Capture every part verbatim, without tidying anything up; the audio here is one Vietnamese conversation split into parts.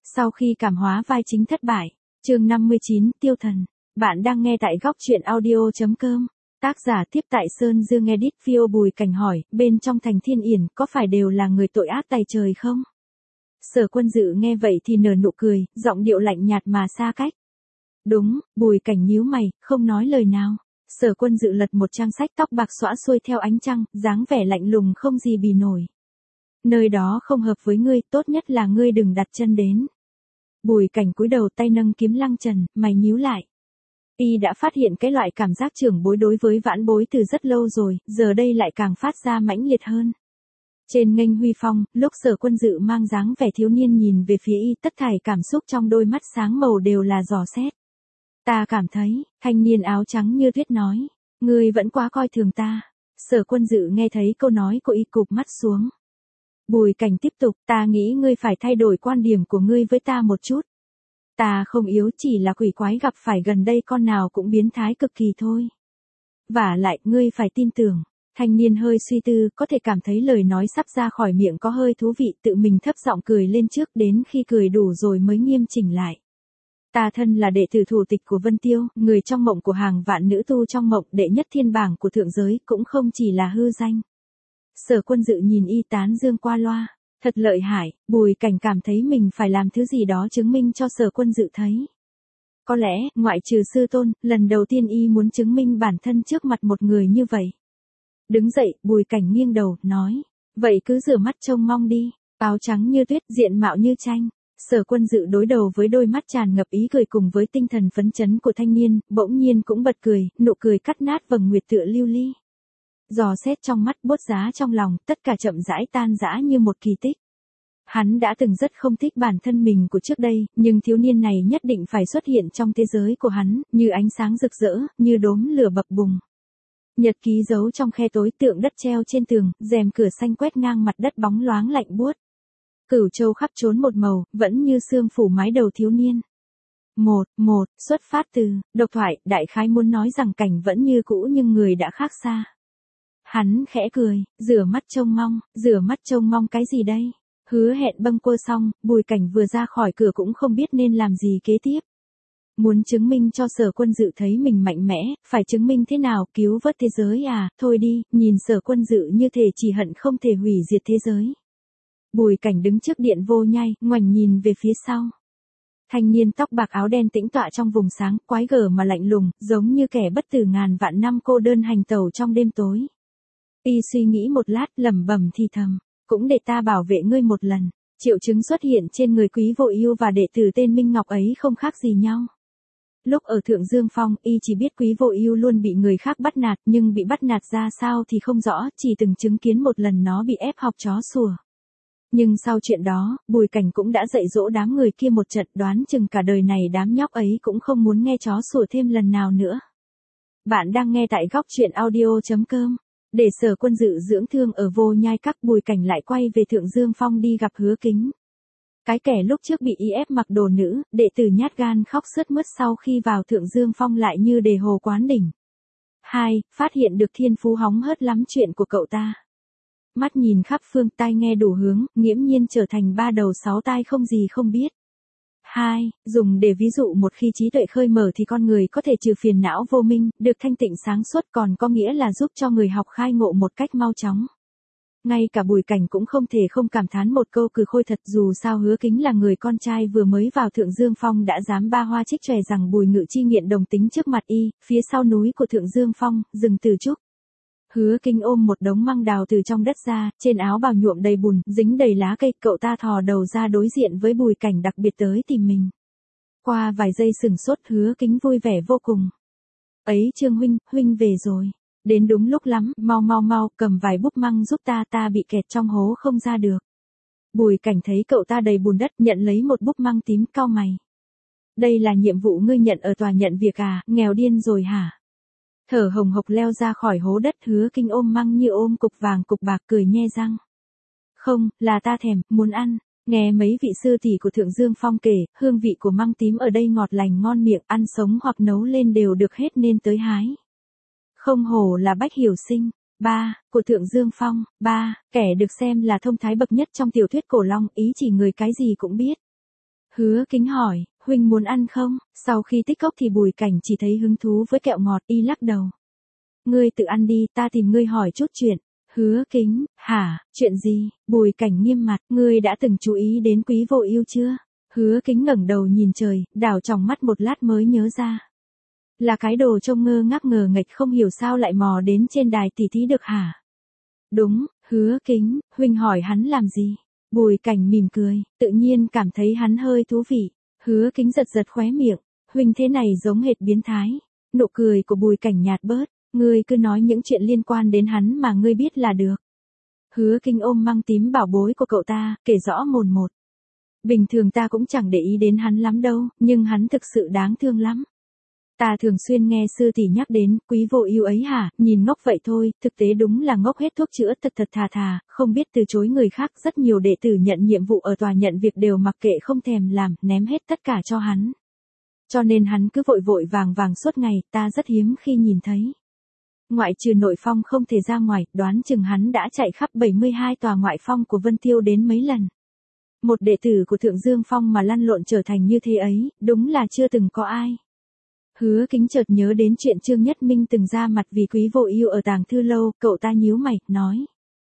Sau khi cảm hóa vai chính thất bại, chương năm mươi chín, Tiêu Thần. Bạn đang nghe tại góc truyện audio chấm com. Tác giả tiếp tại Sơn Dương Edit Video. Bùi Cảnh hỏi, bên trong thành Thiên Yển có phải đều là người tội ác tày trời không? Sở Quân Dự nghe vậy thì nở nụ cười, giọng điệu lạnh nhạt mà xa cách. Đúng. Bùi Cảnh nhíu mày, không nói lời nào. Sở Quân Dự lật một trang sách, tóc bạc xõa xuôi theo ánh trăng, dáng vẻ lạnh lùng không gì bì nổi. Nơi đó không hợp với ngươi, tốt nhất là ngươi đừng đặt chân đến. Bùi Cảnh cúi đầu, tay nâng kiếm lăng trần, mày nhíu lại. Y đã phát hiện cái loại cảm giác trưởng bối đối với vãn bối từ rất lâu rồi, giờ đây lại càng phát ra mãnh liệt hơn. Trên nghênh huy phong, lúc Sở Quân Dự mang dáng vẻ thiếu niên nhìn về phía y, tất thảy cảm xúc trong đôi mắt sáng màu đều là dò xét. Ta cảm thấy, thanh niên áo trắng như tuyết nói, ngươi vẫn quá coi thường ta. Sở Quân Dự nghe thấy câu nói của y cụp mắt xuống. Bùi Cảnh tiếp tục, ta nghĩ ngươi phải thay đổi quan điểm của ngươi với ta một chút. Ta không yếu, chỉ là quỷ quái gặp phải gần đây con nào cũng biến thái cực kỳ thôi. Vả lại, ngươi phải tin tưởng. Thanh niên hơi suy tư, có thể cảm thấy lời nói sắp ra khỏi miệng có hơi thú vị, tự mình thấp giọng cười lên trước, đến khi cười đủ rồi mới nghiêm chỉnh lại. Ta thân là đệ tử thủ tịch của Vân Tiêu, người trong mộng của hàng vạn nữ tu trong mộng, đệ nhất thiên bảng của thượng giới, cũng không chỉ là hư danh. Sở Quân Dự nhìn y tán dương qua loa, thật lợi hại. Bùi Cảnh cảm thấy mình phải làm thứ gì đó chứng minh cho Sở Quân Dự thấy. Có lẽ, ngoại trừ sư tôn, lần đầu tiên y muốn chứng minh bản thân trước mặt một người như vậy. Đứng dậy, Bùi Cảnh nghiêng đầu, nói, vậy cứ rửa mắt trông mong đi. Áo trắng như tuyết, diện mạo như tranh. Sở Quân Dự đối đầu với đôi mắt tràn ngập ý cười cùng với tinh thần phấn chấn của thanh niên, bỗng nhiên cũng bật cười, nụ cười cắt nát vầng nguyệt tựa lưu ly. Dò xét trong mắt, bốt giá trong lòng, tất cả chậm rãi tan rã như một kỳ tích. Hắn đã từng rất không thích bản thân mình của trước đây, nhưng thiếu niên này nhất định phải xuất hiện trong thế giới của hắn, như ánh sáng rực rỡ, như đốm lửa bập bùng. Nhật ký giấu trong khe tối, tượng đất treo trên tường, rèm cửa xanh quét ngang mặt đất bóng loáng lạnh buốt. Cửu châu khắp trốn một màu, vẫn như sương phủ mái đầu thiếu niên. Một, một, xuất phát từ, độc thoại, đại khái muốn nói rằng cảnh vẫn như cũ nhưng người đã khác xa. Hắn khẽ cười, rửa mắt trông mong, rửa mắt trông mong cái gì đây? Hứa hẹn bâng quơ xong, Bùi Cảnh vừa ra khỏi cửa cũng không biết nên làm gì kế tiếp. Muốn chứng minh cho Sở Quân Dự thấy mình mạnh mẽ, phải chứng minh thế nào, cứu vớt thế giới à, thôi đi, nhìn Sở Quân Dự như thể chỉ hận không thể hủy diệt thế giới. Bùi Cảnh đứng trước điện vô nhai, ngoảnh nhìn về phía sau. Thanh niên tóc bạc áo đen tĩnh tọa trong vùng sáng, quái gở mà lạnh lùng, giống như kẻ bất tử ngàn vạn năm cô đơn hành tẩu trong đêm tối. Y suy nghĩ một lát, lẩm bẩm thì thầm, cũng để ta bảo vệ ngươi một lần. Triệu chứng xuất hiện trên người Quý Vô Ưu và đệ tử tên Minh Ngọc ấy không khác gì nhau. Lúc ở Thượng Dương Phong, y chỉ biết Quý Vô Ưu luôn bị người khác bắt nạt, nhưng bị bắt nạt ra sao thì không rõ, chỉ từng chứng kiến một lần nó bị ép học chó sủa. Nhưng sau chuyện đó, Bùi Cảnh cũng đã dạy dỗ đám người kia một trận, đoán chừng cả đời này đám nhóc ấy cũng không muốn nghe chó sủa thêm lần nào nữa. Bạn đang nghe tại góc truyện audio chấm com. Để Sở Quân Dự dưỡng thương ở Vô Nhai Các, Bùi Cảnh lại quay về Thượng Dương Phong đi gặp Hứa Kính. Cái kẻ lúc trước bị y ép mặc đồ nữ, đệ tử nhát gan khóc sướt mướt sau khi vào Thượng Dương Phong lại như đề hồ quán đỉnh. Hai, phát hiện được thiên phú hóng hớt lắm chuyện của cậu ta. Mắt nhìn khắp phương, tai nghe đủ hướng, nghiễm nhiên trở thành ba đầu sáu tai không gì không biết. Hai, dùng để ví dụ một khi trí tuệ khơi mở thì con người có thể trừ phiền não vô minh, được thanh tịnh sáng suốt, còn có nghĩa là giúp cho người học khai ngộ một cách mau chóng. Ngay cả Bùi Cảnh cũng không thể không cảm thán một câu cừ khôi thật, dù sao Hứa Kính là người con trai vừa mới vào Thượng Dương Phong đã dám ba hoa trích chòe rằng Bùi Ngự Chi nghiện đồng tính trước mặt y, phía sau núi của Thượng Dương Phong, rừng Từ Trúc. Hứa Kính ôm một đống măng đào từ trong đất ra, trên áo bào nhuộm đầy bùn, dính đầy lá cây, cậu ta thò đầu ra đối diện với Bùi Cảnh đặc biệt tới tìm mình. Qua vài giây sừng sốt, Hứa Kính vui vẻ vô cùng. Ấy Trương huynh, huynh về rồi. Đến đúng lúc lắm, mau mau mau, cầm vài búp măng giúp ta, ta bị kẹt trong hố không ra được. Bùi Cảnh thấy cậu ta đầy bùn đất, nhận lấy một búp măng tím, cau mày. Đây là nhiệm vụ ngươi nhận ở tòa nhận việc à, nghèo điên rồi hả? Thở hồng hộc leo ra khỏi hố đất, Hứa Kinh ôm măng như ôm cục vàng cục bạc, cười nhe răng. Không, là ta thèm, muốn ăn. Nghe mấy vị sư tỷ của Thượng Dương Phong kể, hương vị của măng tím ở đây ngọt lành ngon miệng, ăn sống hoặc nấu lên đều được hết nên tới hái. Không hổ là Bách Hiểu Sinh. Ba, của Thượng Dương Phong. Ba, kẻ được xem là thông thái bậc nhất trong tiểu thuyết cổ long, ý chỉ người cái gì cũng biết. Hứa Kính hỏi, huynh muốn ăn không? Sau khi tích cốc thì Bùi Cảnh chỉ thấy hứng thú với kẹo ngọt, y lắc đầu. Ngươi tự ăn đi, ta tìm ngươi hỏi chút chuyện. Hứa Kính, hả, chuyện gì? Bùi Cảnh nghiêm mặt, ngươi đã từng chú ý đến Quý Vô Ưu chưa? Hứa Kính ngẩng đầu nhìn trời, đảo tròng mắt một lát mới nhớ ra. Là cái đồ trông ngơ ngác ngờ nghệch không hiểu sao lại mò đến trên đài tỉ thí được hả? Đúng, Hứa Kính, huynh hỏi hắn làm gì? Bùi Cảnh mỉm cười, tự nhiên cảm thấy hắn hơi thú vị. Hứa Kính giật giật khóe miệng, huynh thế này giống hệt biến thái. Nụ cười của Bùi Cảnh nhạt bớt, ngươi cứ nói những chuyện liên quan đến hắn mà ngươi biết là được. Hứa Kính ôm măng tím bảo bối của cậu ta, kể rõ mồn một. Bình thường ta cũng chẳng để ý đến hắn lắm đâu, nhưng hắn thực sự đáng thương lắm. Ta thường xuyên nghe sư tỷ nhắc đến, Quý Vô Ưu ấy hả, nhìn ngốc vậy thôi, thực tế đúng là ngốc hết thuốc chữa thật thật thà thà, không biết từ chối người khác, rất nhiều đệ tử nhận nhiệm vụ ở tòa nhận việc đều mặc kệ không thèm làm, ném hết tất cả cho hắn. Cho nên hắn cứ vội vội vàng vàng suốt ngày, ta rất hiếm khi nhìn thấy. Ngoại trừ nội phong không thể ra ngoài, đoán chừng hắn đã chạy khắp bảy mươi hai tòa ngoại phong của Vân Tiêu đến mấy lần. Một đệ tử của Thượng Dương Phong mà lăn lộn trở thành như thế ấy, đúng là chưa từng có ai. Hứa Kính chợt nhớ đến chuyện Trương Nhất Minh từng ra mặt vì Quý Vô Ưu ở Tàng Thư Lâu, cậu ta nhíu mày, nói.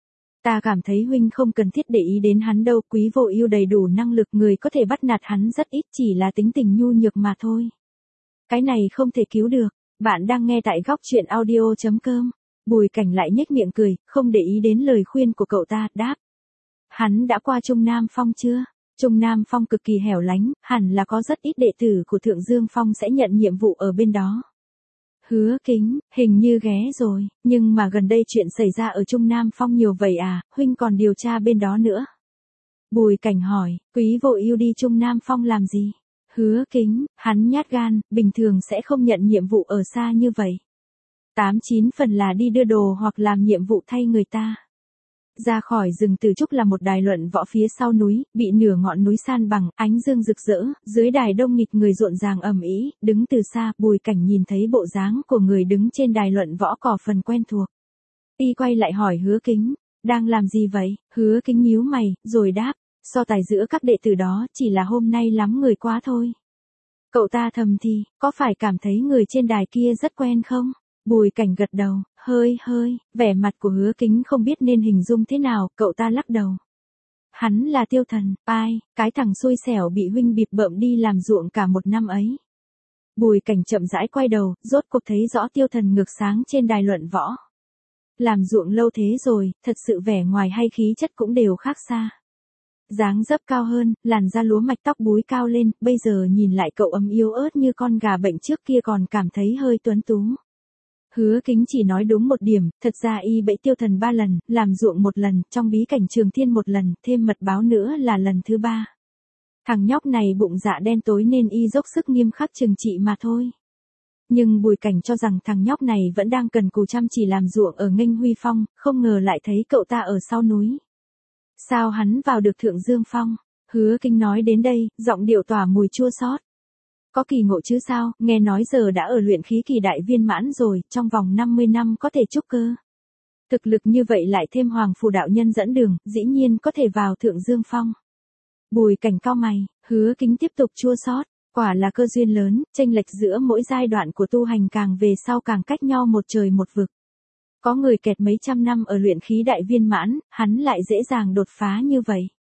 Ta cảm thấy huynh không cần thiết để ý đến hắn đâu, Quý Vô Ưu đầy đủ năng lực, người có thể bắt nạt hắn rất ít, chỉ là tính tình nhu nhược mà thôi. Cái này không thể cứu được. Bạn đang nghe tại góc truyện audio chấm com. Bùi Cảnh lại nhếch miệng cười, không để ý đến lời khuyên của cậu ta, đáp. Hắn đã qua Trung Nam Phong chưa? Trung Nam Phong cực kỳ hẻo lánh, hẳn là có rất ít đệ tử của Thượng Dương Phong sẽ nhận nhiệm vụ ở bên đó. Hứa Kính, hình như ghé rồi, nhưng mà gần đây chuyện xảy ra ở Trung Nam Phong nhiều vậy à, huynh còn điều tra bên đó nữa. Bùi Cảnh hỏi, Quý Vô Ưu đi Trung Nam Phong làm gì? Hứa Kính, hắn nhát gan, bình thường sẽ không nhận nhiệm vụ ở xa như vậy. Tám chín phần là đi đưa đồ hoặc làm nhiệm vụ thay người ta. Ra khỏi rừng Từ Trúc là một đài luận võ phía sau núi, bị nửa ngọn núi san bằng, ánh dương rực rỡ, dưới đài đông nghịt người rộn ràng ầm ĩ, đứng từ xa, Bùi Cảnh nhìn thấy bộ dáng của người đứng trên đài luận võ có phần quen thuộc. Y quay lại hỏi Hứa Kính, đang làm gì vậy? Hứa Kính nhíu mày, rồi đáp, so tài giữa các đệ tử đó chỉ là hôm nay lắm người quá thôi. Cậu ta thầm thì, có phải cảm thấy người trên đài kia rất quen không? Bùi Cảnh gật đầu, hơi hơi, vẻ mặt của Hứa Kính không biết nên hình dung thế nào, cậu ta lắc đầu. Hắn là Tiêu Thần, ai, cái thằng xui xẻo bị huynh bịp bợm đi làm ruộng cả một năm ấy. Bùi Cảnh chậm rãi quay đầu, rốt cuộc thấy rõ Tiêu Thần ngược sáng trên đài luận võ. Làm ruộng lâu thế rồi, thật sự vẻ ngoài hay khí chất cũng đều khác xa. Dáng dấp cao hơn, làn da lúa mạch, tóc búi cao lên, bây giờ nhìn lại cậu ấm yếu ớt như con gà bệnh trước kia còn cảm thấy hơi tuấn tú. Hứa Kính chỉ nói đúng một điểm, thật ra y bẫy Tiêu Thần ba lần, làm ruộng một lần, trong bí cảnh Trường Thiên một lần, thêm mật báo nữa là lần thứ ba. Thằng nhóc này bụng dạ đen tối nên y dốc sức nghiêm khắc trừng trị mà thôi. Nhưng Bùi Cảnh cho rằng thằng nhóc này vẫn đang cần cù chăm chỉ làm ruộng ở Nghênh Huy Phong, không ngờ lại thấy cậu ta ở sau núi. Sao hắn vào được Thượng Dương Phong? Hứa Kính nói đến đây, giọng điệu tỏa mùi chua xót. Có kỳ ngộ chứ sao, nghe nói giờ đã ở luyện khí kỳ đại viên mãn rồi, trong vòng năm mươi năm có thể trúc cơ. Thực lực như vậy lại thêm Hoàng Phù đạo nhân dẫn đường, dĩ nhiên có thể vào Thượng Dương Phong. Bùi Cảnh cau mày, Hứa Kính tiếp tục chua xót, quả là cơ duyên lớn, chênh lệch giữa mỗi giai đoạn của tu hành càng về sau càng cách nhau một trời một vực. Có người kẹt mấy trăm năm ở luyện khí đại viên mãn, hắn lại dễ dàng đột phá như vậy.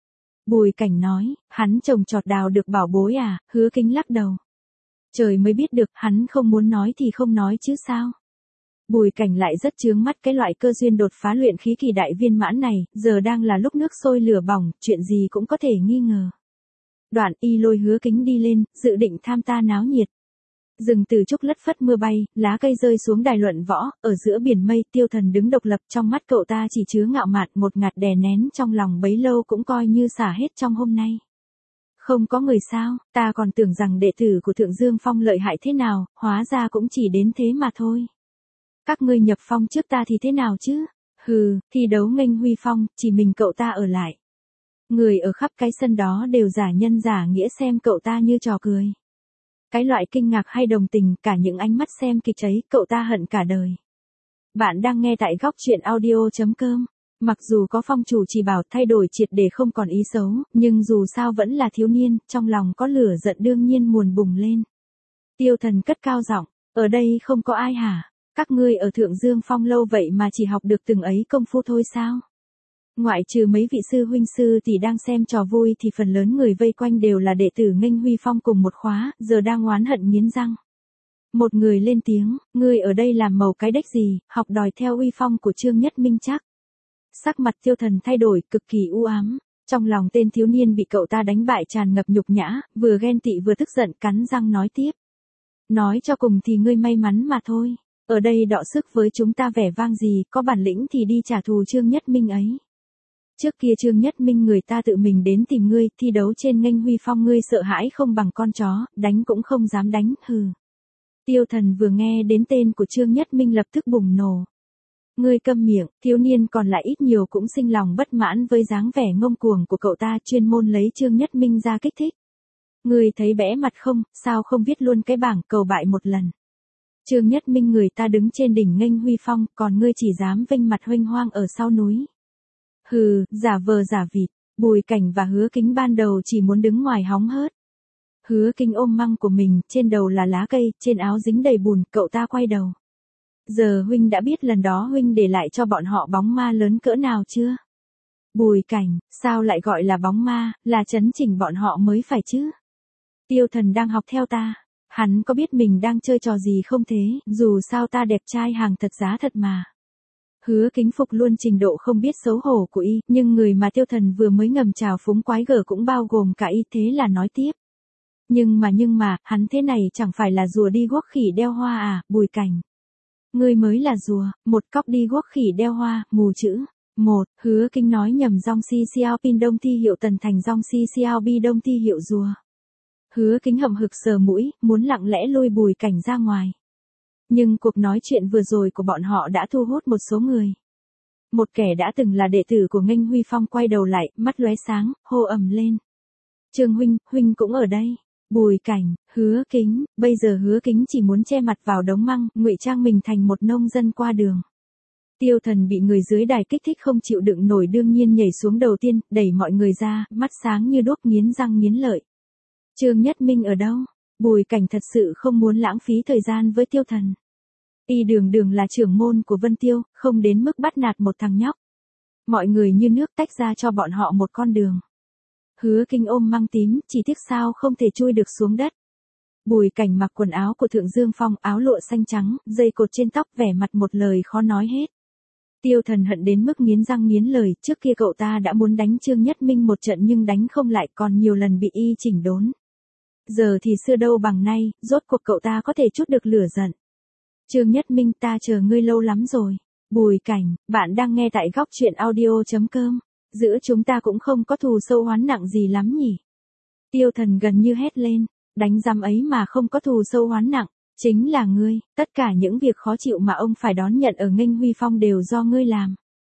Bùi Cảnh nói, hắn trồng trọt đào được bảo bối à, Hứa Kính lắc đầu. Trời mới biết được, hắn không muốn nói thì không nói chứ sao. Bùi Cảnh lại rất chướng mắt cái loại cơ duyên đột phá luyện khí kỳ đại viên mãn này, giờ đang là lúc nước sôi lửa bỏng, chuyện gì cũng có thể nghi ngờ. Đoạn y lôi Hứa Kính đi lên, dự định tham ta náo nhiệt. Rừng Từ Trúc lất phất mưa bay, lá cây rơi xuống đài luận võ, ở giữa biển mây, Tiêu Thần đứng độc lập, trong mắt cậu ta chỉ chứa ngạo mạn, một ngạt đè nén trong lòng bấy lâu cũng coi như xả hết trong hôm nay. Không có người sao, ta còn tưởng rằng đệ tử của Thượng Dương Phong lợi hại thế nào, hóa ra cũng chỉ đến thế mà thôi. Các ngươi nhập phong trước ta thì thế nào chứ? Hừ, thi đấu Nghênh Huy Phong, chỉ mình cậu ta ở lại. Người ở khắp cái sân đó đều giả nhân giả nghĩa xem cậu ta như trò cười. Cái loại kinh ngạc hay đồng tình, cả những ánh mắt xem kịch ấy, cậu ta hận cả đời. Bạn đang nghe tại góc truyện audio chấm com. Mặc dù có phong chủ chỉ bảo thay đổi triệt để không còn ý xấu, nhưng dù sao vẫn là thiếu niên, trong lòng có lửa giận đương nhiên muồn bùng lên. Tiêu Thần cất cao giọng, ở đây không có ai hả? Các ngươi ở Thượng Dương Phong lâu vậy mà chỉ học được từng ấy công phu thôi sao? Ngoại trừ mấy vị sư huynh sư thì đang xem trò vui thì phần lớn người vây quanh đều là đệ tử Nghênh Huy Phong cùng một khóa, giờ đang oán hận nghiến răng. Một người lên tiếng, ngươi ở đây làm màu cái đếch gì, học đòi theo uy phong của Trương Nhất Minh chắc. Sắc mặt Tiêu Thần thay đổi, cực kỳ u ám. Trong lòng tên thiếu niên bị cậu ta đánh bại tràn ngập nhục nhã, vừa ghen tị vừa tức giận cắn răng nói tiếp. Nói cho cùng thì ngươi may mắn mà thôi. Ở đây đọ sức với chúng ta vẻ vang gì, có bản lĩnh thì đi trả thù Trương Nhất Minh ấy. Trước kia Trương Nhất Minh người ta tự mình đến tìm ngươi, thi đấu trên Nghênh Huy Phong ngươi sợ hãi không bằng con chó, đánh cũng không dám đánh, hừ. Tiêu Thần vừa nghe đến tên của Trương Nhất Minh lập tức bùng nổ. Ngươi câm miệng, thiếu niên còn lại ít nhiều cũng sinh lòng bất mãn với dáng vẻ ngông cuồng của cậu ta chuyên môn lấy Trương Nhất Minh ra kích thích. Ngươi thấy bẽ mặt không, sao không viết luôn cái bảng cầu bại một lần. Trương Nhất Minh người ta đứng trên đỉnh Nghênh Huy Phong, còn ngươi chỉ dám vênh mặt huênh hoang ở sau núi. Hừ, giả vờ giả vịt, Bùi Cảnh và Hứa Kính ban đầu chỉ muốn đứng ngoài hóng hớt. Hứa Kính ôm măng của mình, trên đầu là lá cây, trên áo dính đầy bùn, cậu ta quay đầu. Giờ huynh đã biết lần đó huynh để lại cho bọn họ bóng ma lớn cỡ nào chưa? Bùi Cảnh, sao lại gọi là bóng ma, là chấn chỉnh bọn họ mới phải chứ? Tiêu Thần đang học theo ta. Hắn có biết mình đang chơi trò gì không thế, dù sao ta đẹp trai hàng thật giá thật mà. Hứa Kính phục luôn trình độ không biết xấu hổ của y, nhưng người mà Tiêu Thần vừa mới ngầm chào phúng quái gở cũng bao gồm cả y, thế là nói tiếp. Nhưng mà nhưng mà, hắn thế này chẳng phải là rùa đi guốc khỉ đeo hoa à, Bùi Cảnh. Ngươi mới là rùa, một cóc đi guốc khỉ đeo hoa, mù chữ. Một, Hứa Kính nói nhầm dong si xiao pin đông thi hiệu tần thành dong si xiao bi đông thi hiệu rùa. Hứa Kính hậm hực sờ mũi, muốn lặng lẽ lôi Bùi Cảnh ra ngoài. Nhưng cuộc nói chuyện vừa rồi của bọn họ đã thu hút một số người. Một kẻ đã từng là đệ tử của Nghênh Huy Phong quay đầu lại, mắt lóe sáng, hô ầm lên. Trương huynh, huynh cũng ở đây. Bùi Cảnh, Hứa Kính, bây giờ Hứa Kính chỉ muốn che mặt vào đống măng, ngụy trang mình thành một nông dân qua đường. Tiêu Thần bị người dưới đài kích thích không chịu đựng nổi đương nhiên nhảy xuống đầu tiên, đẩy mọi người ra, mắt sáng như đuốc nghiến răng nghiến lợi. Trương Nhất Minh ở đâu? Bùi Cảnh thật sự không muốn lãng phí thời gian với Tiêu Thần. Y đường đường là trưởng môn của Vân Tiêu, không đến mức bắt nạt một thằng nhóc. Mọi người như nước tách ra cho bọn họ một con đường. Hứa Kính ôm măng tím, chỉ tiếc sao không thể chui được xuống đất. Bùi Cảnh mặc quần áo của Thượng Dương Phong, áo lụa xanh trắng, dây cột trên tóc, vẻ mặt một lời khó nói hết. Tiêu Thần hận đến mức nghiến răng nghiến lời, trước kia cậu ta đã muốn đánh Trương Nhất Minh một trận nhưng đánh không lại, còn nhiều lần bị y chỉnh đốn. Giờ thì xưa đâu bằng nay, rốt cuộc cậu ta có thể chút được lửa giận. Trương Nhất Minh, ta chờ ngươi lâu lắm rồi. Bùi Cảnh, bạn đang nghe tại góc truyện audio chấm com. Giữa chúng ta cũng không có thù sâu oán nặng gì lắm nhỉ. Tiêu Thần gần như hét lên, đánh rắm ấy mà không có thù sâu oán nặng, chính là ngươi, tất cả những việc khó chịu mà ông phải đón nhận ở Nghênh Huy Phong đều do ngươi làm.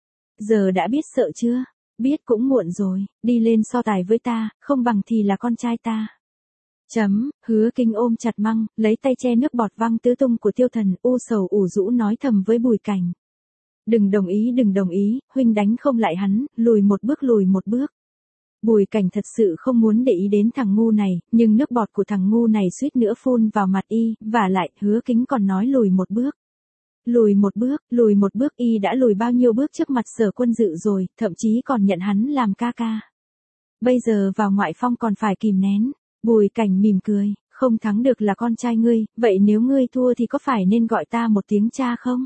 Giờ đã biết sợ chưa? Biết cũng muộn rồi, đi lên so tài với ta, không bằng thì là con trai ta. Chấm, Hứa Kính ôm chặt măng, lấy tay che nước bọt văng tứ tung của Tiêu Thần, u sầu ủ rũ nói thầm với Bùi Cảnh. Đừng đồng ý đừng đồng ý, huynh đánh không lại hắn, lùi một bước lùi một bước. Bùi Cảnh thật sự không muốn để ý đến thằng ngu này, nhưng nước bọt của thằng ngu này suýt nữa phun vào mặt y, và lại, Hứa Kính còn nói lùi một bước. Lùi một bước, lùi một bước y đã lùi bao nhiêu bước trước mặt Sở Quân Dự rồi, thậm chí còn nhận hắn làm ca ca. Bây giờ vào ngoại phong còn phải kìm nén. Bùi Cảnh mỉm cười, không thắng được là con trai ngươi, vậy nếu ngươi thua thì có phải nên gọi ta một tiếng cha không?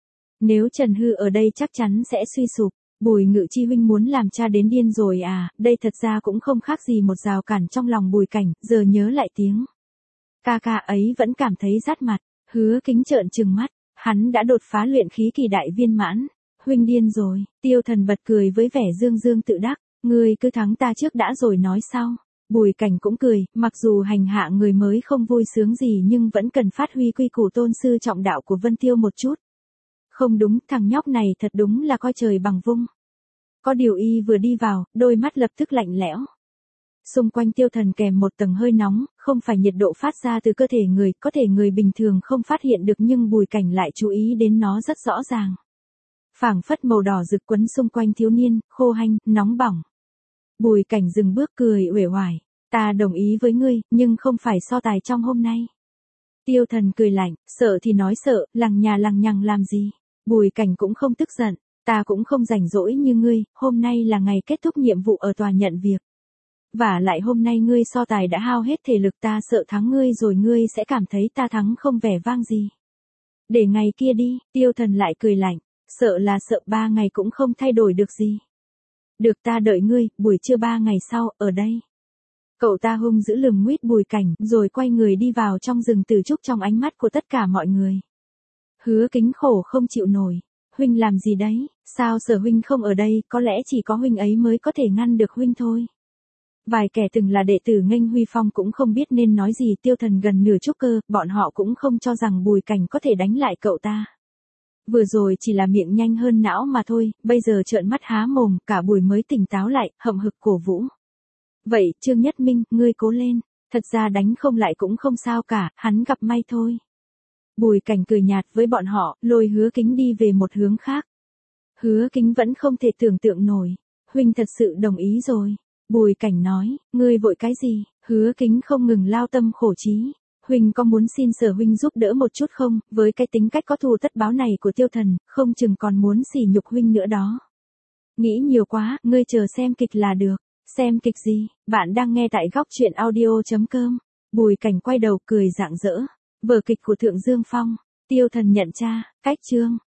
Nếu Trần Hư ở đây chắc chắn sẽ suy sụp. Bùi Ngự Chi huynh muốn làm cha đến điên rồi à, đây thật ra cũng không khác gì một rào cản trong lòng Bùi Cảnh, giờ nhớ lại tiếng ca ca ấy vẫn cảm thấy rát mặt. Hứa Kính trợn trừng mắt, hắn đã đột phá luyện khí kỳ đại viên mãn. Huynh điên rồi, Tiêu Thần bật cười với vẻ dương dương tự đắc, ngươi cứ thắng ta trước đã rồi nói sau. Bùi Cảnh cũng cười, mặc dù hành hạ người mới không vui sướng gì nhưng vẫn cần phát huy quy củ tôn sư trọng đạo của Vân Tiêu một chút. Không đúng, thằng nhóc này thật đúng là coi trời bằng vung. Có điều y vừa đi vào, đôi mắt lập tức lạnh lẽo. Xung quanh Tiêu Thần kèm một tầng hơi nóng, không phải nhiệt độ phát ra từ cơ thể người, có thể người bình thường không phát hiện được nhưng Bùi Cảnh lại chú ý đến nó rất rõ ràng. phảng phất màu đỏ rực quấn xung quanh thiếu niên, khô hanh, nóng bỏng. Bùi Cảnh dừng bước cười uể oải, ta đồng ý với ngươi, nhưng không phải so tài trong hôm nay. Tiêu Thần cười lạnh, sợ thì nói sợ, lằng nhà lằng nhằng làm gì. Bùi Cảnh cũng không tức giận, ta cũng không rảnh rỗi như ngươi, hôm nay là ngày kết thúc nhiệm vụ ở tòa nhận việc. Và lại hôm nay ngươi so tài đã hao hết thể lực, ta sợ thắng ngươi rồi ngươi sẽ cảm thấy ta thắng không vẻ vang gì. Để ngày kia đi, Tiêu Thần lại cười lạnh, sợ là sợ ba ngày cũng không thay đổi được gì. Được, ta đợi ngươi, buổi trưa ba ngày sau, ở đây. Cậu ta hung dữ lườm nguýt Bùi Cảnh, rồi quay người đi vào trong rừng từ trúc trong ánh mắt của tất cả mọi người. Hứa Kính khổ không chịu nổi, huynh làm gì đấy, sao Sở huynh không ở đây, có lẽ chỉ có huynh ấy mới có thể ngăn được huynh thôi. Vài kẻ từng là đệ tử Nghênh Huy Phong cũng không biết nên nói gì. Tiêu Thần gần nửa trúc cơ, bọn họ cũng không cho rằng Bùi Cảnh có thể đánh lại cậu ta. Vừa rồi chỉ là miệng nhanh hơn não mà thôi, bây giờ trợn mắt há mồm, cả Bùi mới tỉnh táo lại, hậm hực cổ vũ. Vậy, Trương Nhất Minh, ngươi cố lên, thật ra đánh không lại cũng không sao cả, hắn gặp may thôi. Bùi Cảnh cười nhạt với bọn họ, lôi Hứa Kính đi về một hướng khác. Hứa Kính vẫn không thể tưởng tượng nổi, huynh thật sự đồng ý rồi. Bùi Cảnh nói, ngươi vội cái gì, Hứa Kính không ngừng lao tâm khổ trí. Huynh có muốn xin Sở huynh giúp đỡ một chút không, với cái tính cách có thù tất báo này của Tiêu Thần, không chừng còn muốn sỉ nhục huynh nữa đó. Nghĩ nhiều quá, ngươi chờ xem kịch là được. Xem kịch gì, bạn đang nghe tại góc truyện audio chấm com. Bùi Cảnh quay đầu cười rạng rỡ. Vở kịch của Thượng Dương Phong, Tiêu Thần nhận tra, cách chương.